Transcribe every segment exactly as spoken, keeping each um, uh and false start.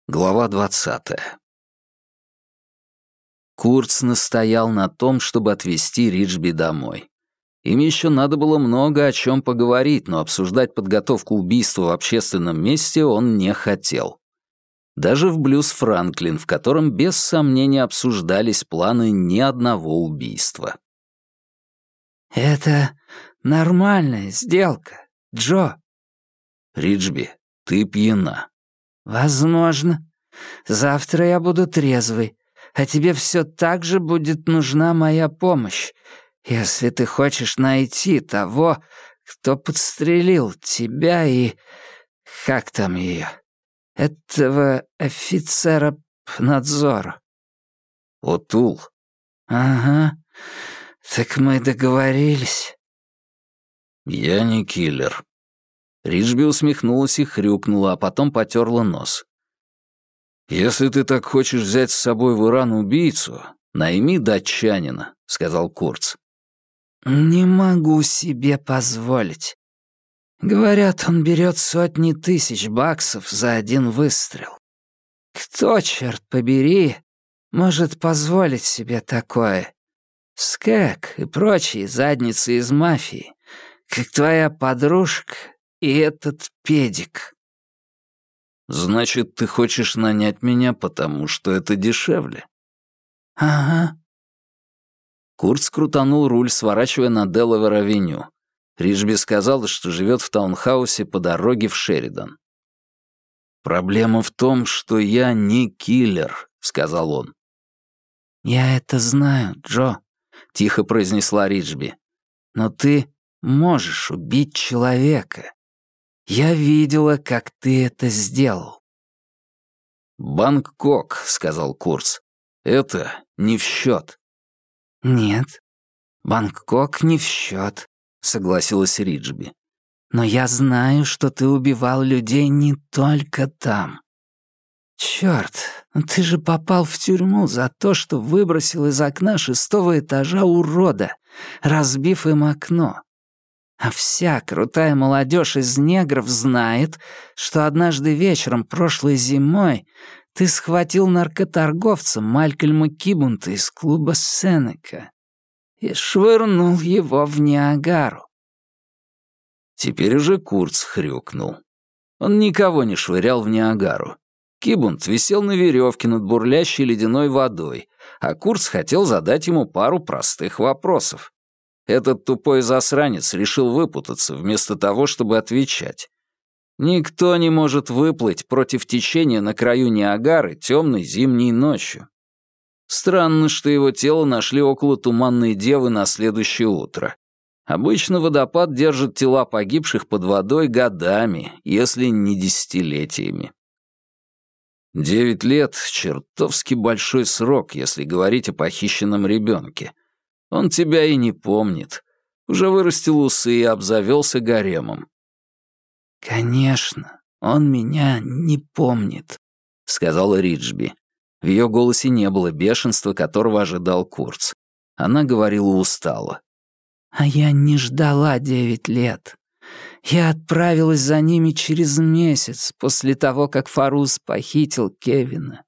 Глава двадцатая. Курц настоял на том, чтобы отвезти Риджби домой. Им еще надо было много о чем поговорить, но обсуждать подготовку убийства в общественном месте он не хотел. Даже в «Блюз Франклин», в котором без сомнения обсуждались планы ни одного убийства. «Это нормальная сделка, Джо». «Риджби, ты пьяна». «Возможно. Завтра я буду трезвый, а тебе все так же будет нужна моя помощь, если ты хочешь найти того, кто подстрелил тебя и... как там ее? Этого офицера надзора». «Отул». «Ага. Так мы договорились». «Я не киллер». Риджби усмехнулась и хрюкнула, а потом потерла нос. «Если ты так хочешь взять с собой в Иран убийцу, найми датчанина», — сказал Курц. «Не могу себе позволить. Говорят, он берет сотни тысяч баксов за один выстрел. Кто, черт побери, может позволить себе такое? Скэк и прочие задницы из мафии, как твоя подружка и этот педик». «Значит, ты хочешь нанять меня, потому что это дешевле?» «Ага». Курц крутанул руль, сворачивая на Делавэр-авеню. Риджби сказала, что живет в таунхаусе по дороге в Шеридан. «Проблема в том, что я не киллер», — сказал он. «Я это знаю, Джо», — тихо произнесла Риджби. «Но ты можешь убить человека. Я видела, как ты это сделал». «Бангкок», — сказал Курц. «Это не в счет». «Нет, Бангкок не в счет», — согласилась Риджби. «Но я знаю, что ты убивал людей не только там. Чёрт, ты же попал в тюрьму за то, что выбросил из окна шестого этажа урода, разбив им окно. А вся крутая молодежь из негров знает, что однажды вечером прошлой зимой ты схватил наркоторговца Малькольма Кибунта из клуба Сенека и швырнул его в Ниагару». Теперь уже Курц хрюкнул. Он никого не швырял в Ниагару. Кибунт висел на веревке над бурлящей ледяной водой, а Курц хотел задать ему пару простых вопросов. Этот тупой засранец решил выпутаться, вместо того, чтобы отвечать. Никто не может выплыть против течения на краю Ниагары темной зимней ночью. Странно, что его тело нашли около Туманной Девы на следующее утро. Обычно водопад держит тела погибших под водой годами, если не десятилетиями. Девять лет — чертовски большой срок, если говорить о похищенном ребенке. Он тебя и не помнит. Уже вырастил усы и обзавелся гаремом. «Конечно, он меня не помнит», — сказала Риджби. В ее голосе не было бешенства, которого ожидал Курц. Она говорила устало. «А я не ждала девять лет. Я отправилась за ними через месяц после того, как Фаруз похитил Кевина».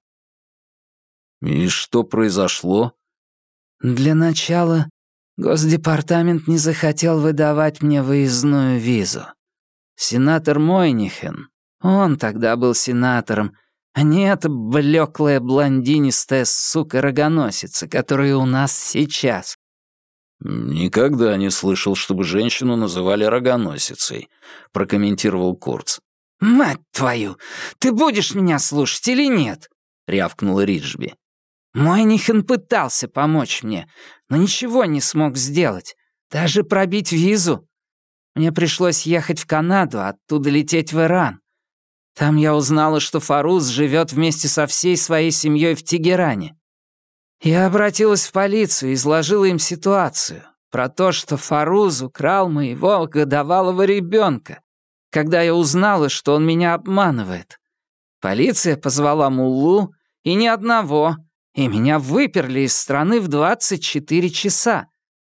«И что произошло?» «Для начала Госдепартамент не захотел выдавать мне выездную визу. Сенатор Мойнихен, он тогда был сенатором, а не эта блеклая блондинистая сука-рогоносица, которая у нас сейчас». «Никогда не слышал, чтобы женщину называли рогоносицей», — прокомментировал Курц. «Мать твою, ты будешь меня слушать или нет?» — рявкнула Риджби. «Мойнихен пытался помочь мне, но ничего не смог сделать, даже пробить визу. Мне пришлось ехать в Канаду, оттуда лететь в Иран. Там я узнала, что Фаруз живет вместе со всей своей семьей в Тегеране. Я обратилась в полицию и изложила им ситуацию про то, что Фаруз украл моего годовалого ребенка, когда я узнала, что он меня обманывает. Полиция позвала муллу, и ни одного, и меня выперли из страны в двадцать четыре часа».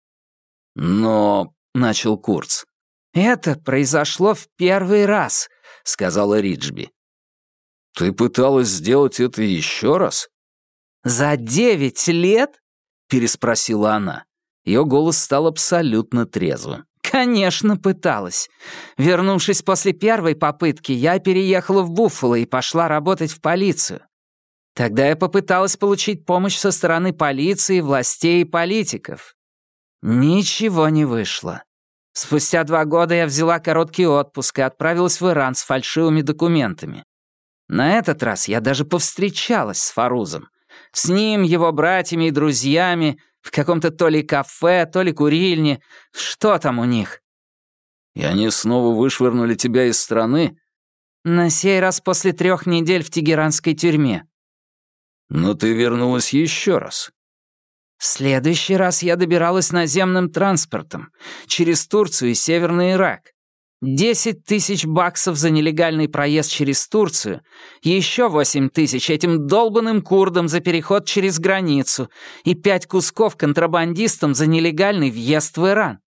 «Но...» — начал Курц. «Это произошло в первый раз», — сказала Риджби. «Ты пыталась сделать это еще раз?» «За девять лет?» — переспросила она. Ее голос стал абсолютно трезвым. «Конечно, пыталась. Вернувшись после первой попытки, я переехала в Буффало и пошла работать в полицию. Тогда я попыталась получить помощь со стороны полиции, властей и политиков. Ничего не вышло. Спустя два года я взяла короткий отпуск и отправилась в Иран с фальшивыми документами. На этот раз я даже повстречалась с Фарузом. С ним, его братьями и друзьями, в каком-то то ли кафе, то ли курильне. Что там у них?» «И они снова вышвырнули тебя из страны?» «На сей раз после трех недель в тегеранской тюрьме». «Но ты вернулась еще раз». «В следующий раз я добиралась наземным транспортом через Турцию и Северный Ирак. Десять тысяч баксов за нелегальный проезд через Турцию, еще восемь тысяч этим долбанным курдам за переход через границу и пять кусков контрабандистам за нелегальный въезд в Иран».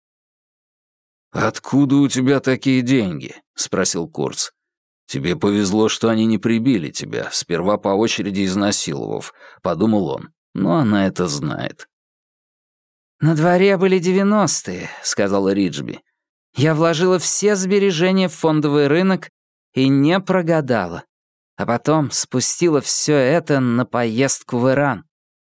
«Откуда у тебя такие деньги?» — спросил Курц. «Тебе повезло, что они не прибили тебя, сперва по очереди изнасиловав», — подумал он, но она это знает. «На дворе были девяностые», — сказала Риджби. «Я вложила все сбережения в фондовый рынок и не прогадала. А потом спустила все это на поездку в Иран».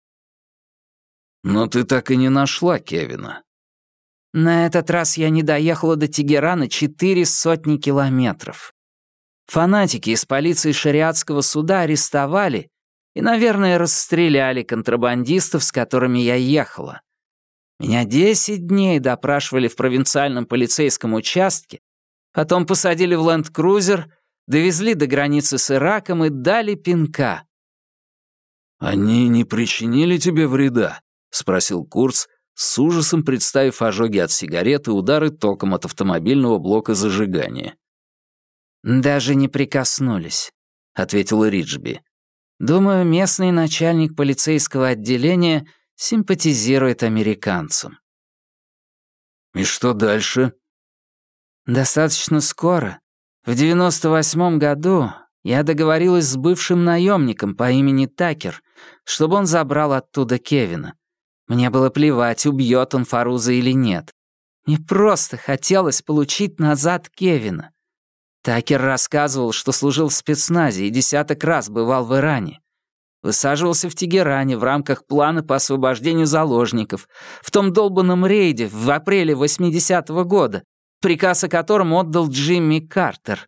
«Но ты так и не нашла Кевина». «На этот раз я не доехала до Тегерана четыре сотни километров. Фанатики из полиции шариатского суда арестовали и, наверное, расстреляли контрабандистов, с которыми я ехала. Меня десять дней допрашивали в провинциальном полицейском участке, потом посадили в ленд-крузер, довезли до границы с Ираком и дали пинка». «Они не причинили тебе вреда?» — спросил Курц, с ужасом представив ожоги от сигарет и удары током от автомобильного блока зажигания. «Даже не прикоснулись», — ответила Риджби. «Думаю, местный начальник полицейского отделения симпатизирует американцам». «И что дальше?» «Достаточно скоро. В девяносто восьмом году я договорилась с бывшим наемником по имени Такер, чтобы он забрал оттуда Кевина. Мне было плевать, убьет он Фаруза или нет. Мне просто хотелось получить назад Кевина. Такер рассказывал, что служил в спецназе и десяток раз бывал в Иране. Высаживался в Тегеране в рамках плана по освобождению заложников, в том долбанном рейде в апреле восьмидесятого года, приказ о котором отдал Джимми Картер.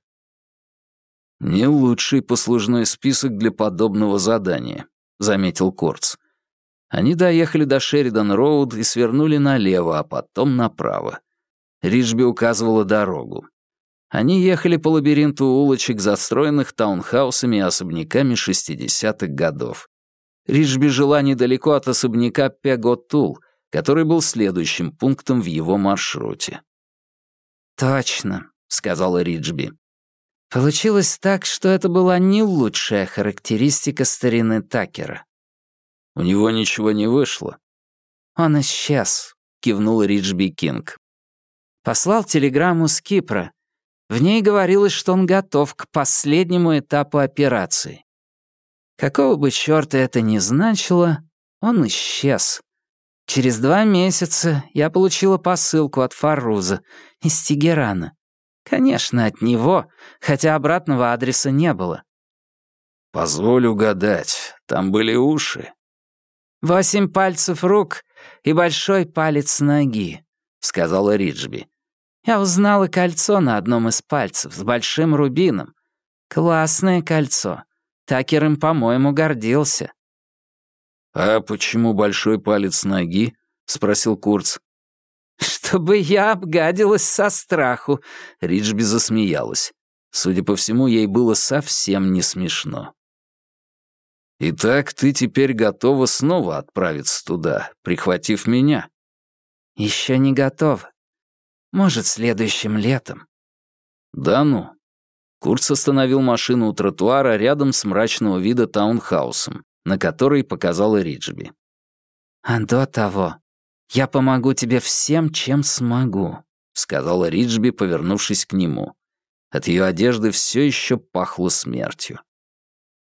«Не лучший послужной список для подобного задания», — заметил Курц. Они доехали до Шеридан-Роуд и свернули налево, а потом направо. Риджби указывала дорогу. Они ехали по лабиринту улочек, застроенных таунхаусами и особняками шестидесятых годов. Риджби жила недалеко от особняка Пеготул, который был следующим пунктом в его маршруте. «Точно», — сказала Риджби. «Получилось так, что это была не лучшая характеристика старины Такера». «У него ничего не вышло». «Он исчез», — кивнул Риджби Кинг. «Послал телеграмму с Кипра. В ней говорилось, что он готов к последнему этапу операции. Какого бы чёрта это ни значило, он исчез. Через два месяца я получила посылку от Фарруза из Тегерана. Конечно, от него, хотя обратного адреса не было». «Позволь угадать, там были уши». «Восемь пальцев рук и большой палец ноги», — сказала Риджби. «Я узнала кольцо на одном из пальцев с большим рубином. Классное кольцо. Такер им, по-моему, гордился». «А почему большой палец ноги?» — спросил Курц. «Чтобы я обгадилась со страху», — Риджби засмеялась. Судя по всему, ей было совсем не смешно. «Итак, ты теперь готова снова отправиться туда, прихватив меня?» «Еще не готова. Может, следующим летом». «Да ну». Курц остановил машину у тротуара рядом с мрачного вида таунхаусом, на который показала Риджби. «А до того я помогу тебе всем, чем смогу», — сказала Риджби, повернувшись к нему. От ее одежды все еще пахло смертью.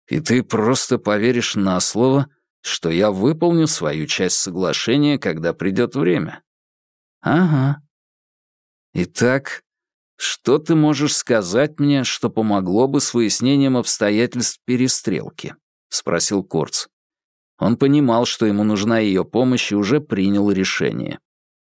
И ты просто поверишь на слово, что я выполню свою часть соглашения, когда придет время? Ага. Итак, что ты можешь сказать мне, что помогло бы с выяснением обстоятельств перестрелки? Спросил Курц. Он понимал, что ему нужна ее помощь, и уже принял решение.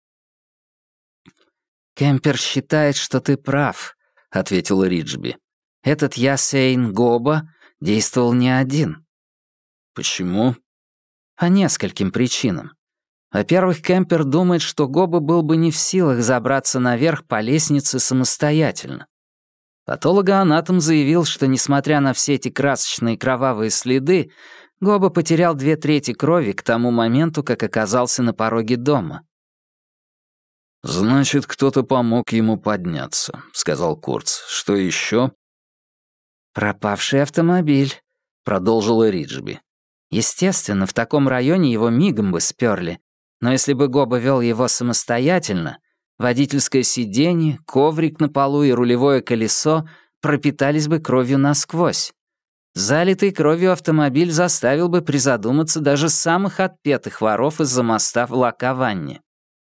«Кемпер считает, что ты прав», — ответила Риджби. «Этот Ясейн Гоба действовал не один». «Почему?» «По нескольким причинам. Во-первых, Кемпер думает, что Гоба был бы не в силах забраться наверх по лестнице самостоятельно. Патологоанатом заявил, что, несмотря на все эти красочные кровавые следы, Гоба потерял две трети крови к тому моменту, как оказался на пороге дома». «Значит, кто-то помог ему подняться», — сказал Курц. «Что еще?» «Пропавший автомобиль», — продолжила Риджби. «Естественно, в таком районе его мигом бы сперли, но если бы Гоба вел его самостоятельно, водительское сиденье, коврик на полу и рулевое колесо пропитались бы кровью насквозь. Залитый кровью автомобиль заставил бы призадуматься даже самых отпетых воров из-за моста в Лакаванне».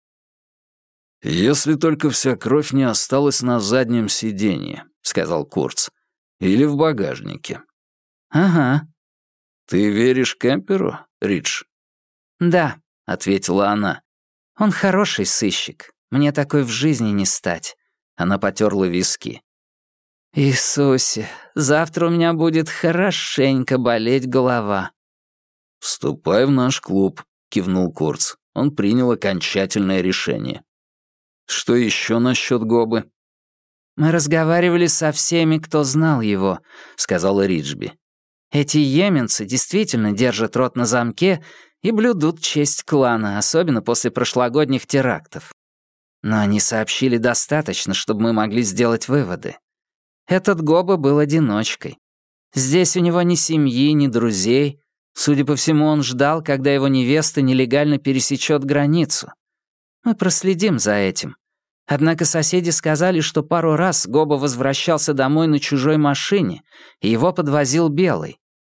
«Если только вся кровь не осталась на заднем сиденье», — сказал Курц. «Или в багажнике». «Ага». «Ты веришь Кемперу, Ридж?» «Да», — ответила она. «Он хороший сыщик. Мне такой в жизни не стать». Она потерла виски. «Иисусе, завтра у меня будет хорошенько болеть голова». «Вступай в наш клуб», — кивнул Курц. Он принял окончательное решение. «Что еще насчет Гобы?» «Мы разговаривали со всеми, кто знал его», — сказала Риджби. «Эти йеменцы действительно держат рот на замке и блюдут честь клана, особенно после прошлогодних терактов. Но они сообщили достаточно, чтобы мы могли сделать выводы. Этот Гоба был одиночкой. Здесь у него ни семьи, ни друзей. Судя по всему, он ждал, когда его невеста нелегально пересечет границу. Мы проследим за этим. Однако соседи сказали, что пару раз Гоба возвращался домой на чужой машине, и его подвозил Белый».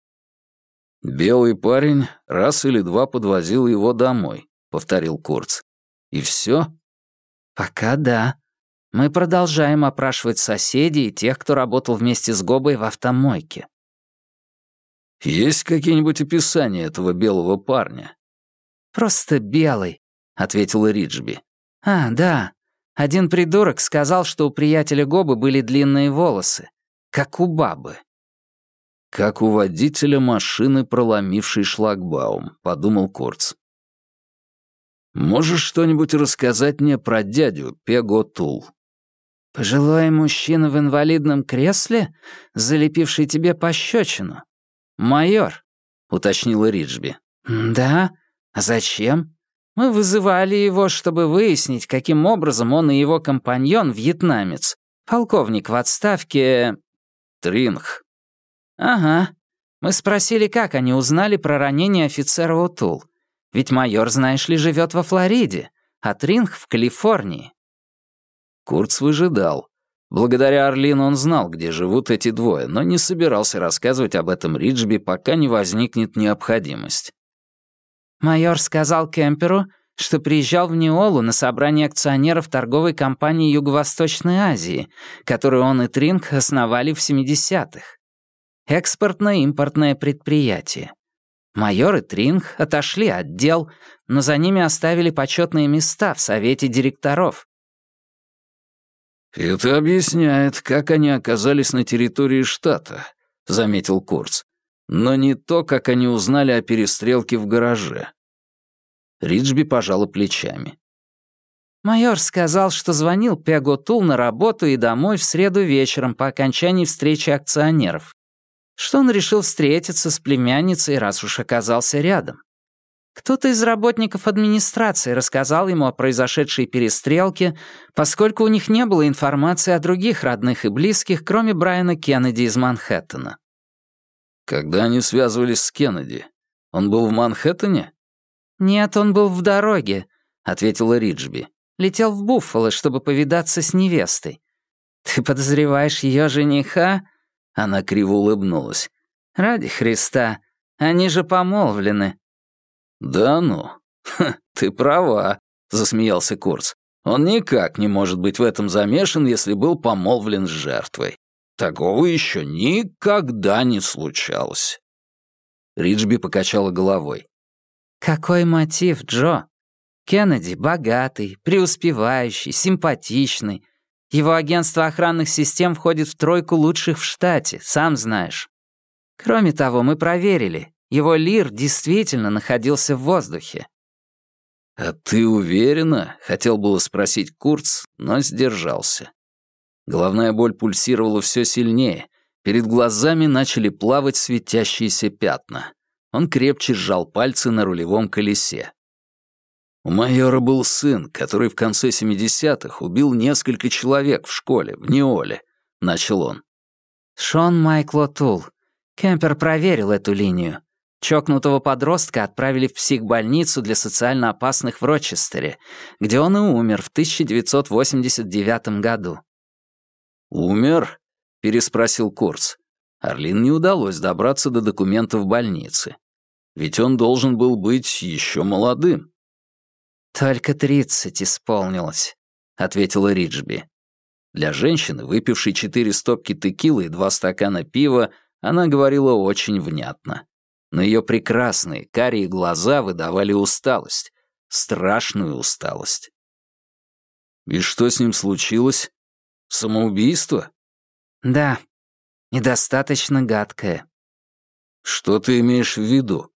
«Белый парень раз или два подвозил его домой», — повторил Курц. «И все?» «Пока да. Мы продолжаем опрашивать соседей и тех, кто работал вместе с Гобой в автомойке». «Есть какие-нибудь описания этого белого парня?» «Просто Белый», — ответила Риджби. «А, да. Один придурок сказал, что у приятеля Гобы были длинные волосы, как у бабы». «Как у водителя машины, проломившей шлагбаум», — подумал Курц. «Можешь что-нибудь рассказать мне про дядю Пего Тул?» «Пожилой мужчина в инвалидном кресле, залепивший тебе пощечину? Майор», — уточнила Риджби. «Да? А зачем? Мы вызывали его, чтобы выяснить, каким образом он и его компаньон, вьетнамец, полковник в отставке...» «Тринг». «Ага. Мы спросили, как они узнали про ранение офицера Утул. Ведь майор, знаешь ли, живет во Флориде, а Тринг в Калифорнии». Курц выжидал. Благодаря Орлину он знал, где живут эти двое, но не собирался рассказывать об этом Риджби, пока не возникнет необходимость. «Майор сказал Кемперу, что приезжал в Неолу на собрание акционеров торговой компании Юго-Восточной Азии, которую он и Тринг основали в семидесятых. Экспортно-импортное предприятие. Майор и Тринг отошли от дел, но за ними оставили почетные места в совете директоров». «Это объясняет, как они оказались на территории штата», — заметил Курц. «Но не то, как они узнали о перестрелке в гараже». Риджби пожала плечами. «Майор сказал, что звонил Пего Тул на работу и домой в среду вечером по окончании встречи акционеров. Что он решил встретиться с племянницей, раз уж оказался рядом. Кто-то из работников администрации рассказал ему о произошедшей перестрелке, поскольку у них не было информации о других родных и близких, кроме Брайана Кеннеди из Манхэттена». «Когда они связывались с Кеннеди, он был в Манхэттене?» «Нет, он был в дороге», — ответила Риджби. «Летел в Буффало, чтобы повидаться с невестой. Ты подозреваешь ее жениха?» Она криво улыбнулась. Ради Христа, они же помолвлены». «Да ну, ха, ты права», — засмеялся Курц. «Он никак не может быть в этом замешан, если был помолвлен с жертвой. Такого еще никогда не случалось». Риджби покачала головой. «Какой мотив, Джо? Кеннеди богатый, преуспевающий, симпатичный. Его агентство охранных систем входит в тройку лучших в штате, сам знаешь. Кроме того, мы проверили, его лир действительно находился в воздухе». «А ты уверена?» — хотел было спросить Курц, но сдержался. Головная боль пульсировала все сильнее. Перед глазами начали плавать светящиеся пятна. Он крепче сжал пальцы на рулевом колесе. У майора был сын, который в конце семидесятых убил несколько человек в школе, в Неоле, — начал он. Шон Майкл О'Тул. Кемпер проверил эту линию. Чокнутого подростка отправили в психбольницу для социально опасных в Рочестере, где он и умер в тысяча девятьсот восемьдесят девятом году. «Умер?» — переспросил Курц. Арлин не удалось добраться до документов больницы. Ведь он должен был быть еще молодым. «Только тридцать исполнилось», — ответила Риджби. Для женщины, выпившей четыре стопки текилы и два стакана пива, она говорила очень внятно. Но ее прекрасные, карие глаза выдавали усталость. Страшную усталость. «И что с ним случилось? Самоубийство?» «Да, недостаточно гадкое». «Что ты имеешь в виду?»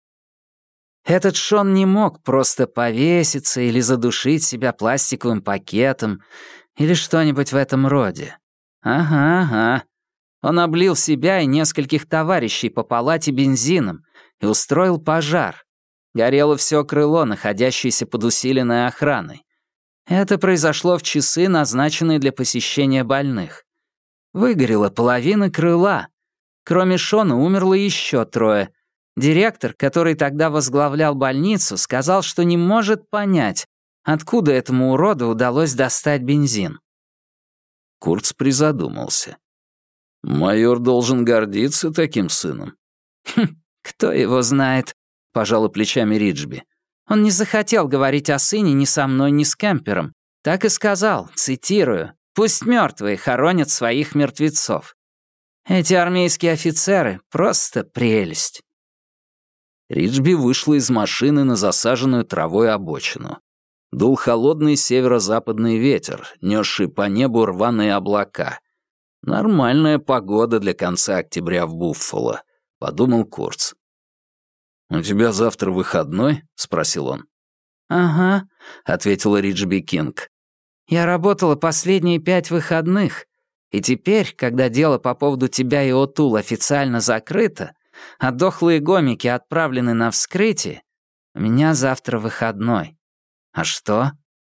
Этот Шон не мог просто повеситься или задушить себя пластиковым пакетом или что-нибудь в этом роде. Ага, ага. Он облил себя и нескольких товарищей по палате бензином и устроил пожар. Горело все крыло, находящееся под усиленной охраной. Это произошло в часы, назначенные для посещения больных. Выгорела половина крыла. Кроме Шона умерло еще трое. Директор, который тогда возглавлял больницу, сказал, что не может понять, откуда этому уроду удалось достать бензин. Курц призадумался. «Майор должен гордиться таким сыном». «Хм, кто его знает», — пожала плечами Риджби. «Он не захотел говорить о сыне ни со мной, ни с Кемпером. Так и сказал, цитирую, «Пусть мертвые хоронят своих мертвецов». Эти армейские офицеры — просто прелесть». Риджби вышла из машины на засаженную травой обочину. Дул холодный северо-западный ветер, несший по небу рваные облака. «Нормальная погода для конца октября в Буффало», — подумал Курц. «У тебя завтра выходной?» — спросил он. «Ага», — ответила Риджби Кинг. «Я работала последние пять выходных, и теперь, когда дело по поводу тебя и О'Тул официально закрыто, а дохлые гомики отправлены на вскрытие, у меня завтра выходной. А что?»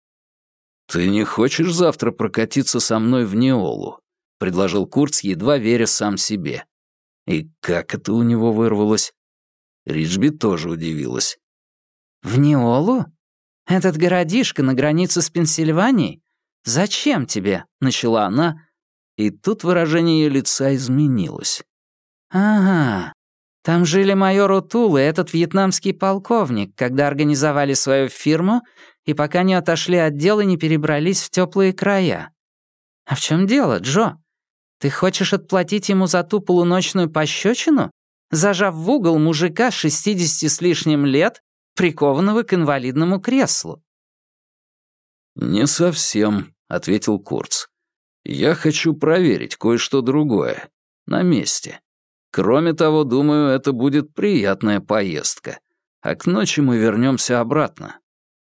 «Ты не хочешь завтра прокатиться со мной в Неолу?» — предложил Курц, едва веря сам себе. И как это у него вырвалось? Риджби тоже удивилась. «В Неолу? Этот городишко на границе с Пенсильванией? Зачем тебе?» — начала она, и тут выражение ее лица изменилось. «Ага, там жили майор О'Тул и этот вьетнамский полковник, когда организовали свою фирму и пока не отошли от дела и не перебрались в теплые края. А в чем дело, Джо? Ты хочешь отплатить ему за ту полуночную пощечину, зажав в угол мужика шестидесяти с лишним лет, прикованного к инвалидному креслу?» «Не совсем», — ответил Курц. «Я хочу проверить кое-что другое. На месте. Кроме того, думаю, это будет приятная поездка. А к ночи мы вернемся обратно».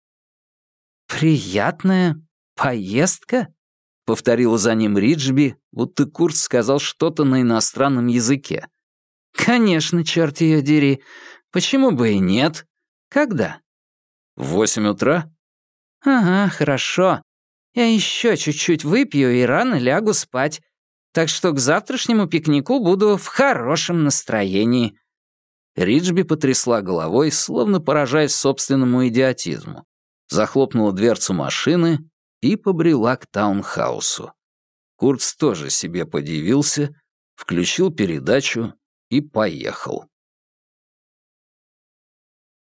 «Приятная поездка?» — повторила за ним Риджби, будто Курц сказал что-то на иностранном языке. «Конечно, черт ее дери. Почему бы и нет? Когда?» «В восемь утра?» «Ага, хорошо. Я еще чуть-чуть выпью и рано лягу спать. Так что к завтрашнему пикнику буду в хорошем настроении». Риджби потрясла головой, словно поражаясь собственному идиотизму, захлопнула дверцу машины и побрела к таунхаусу. Курц тоже себе подивился, включил передачу и поехал.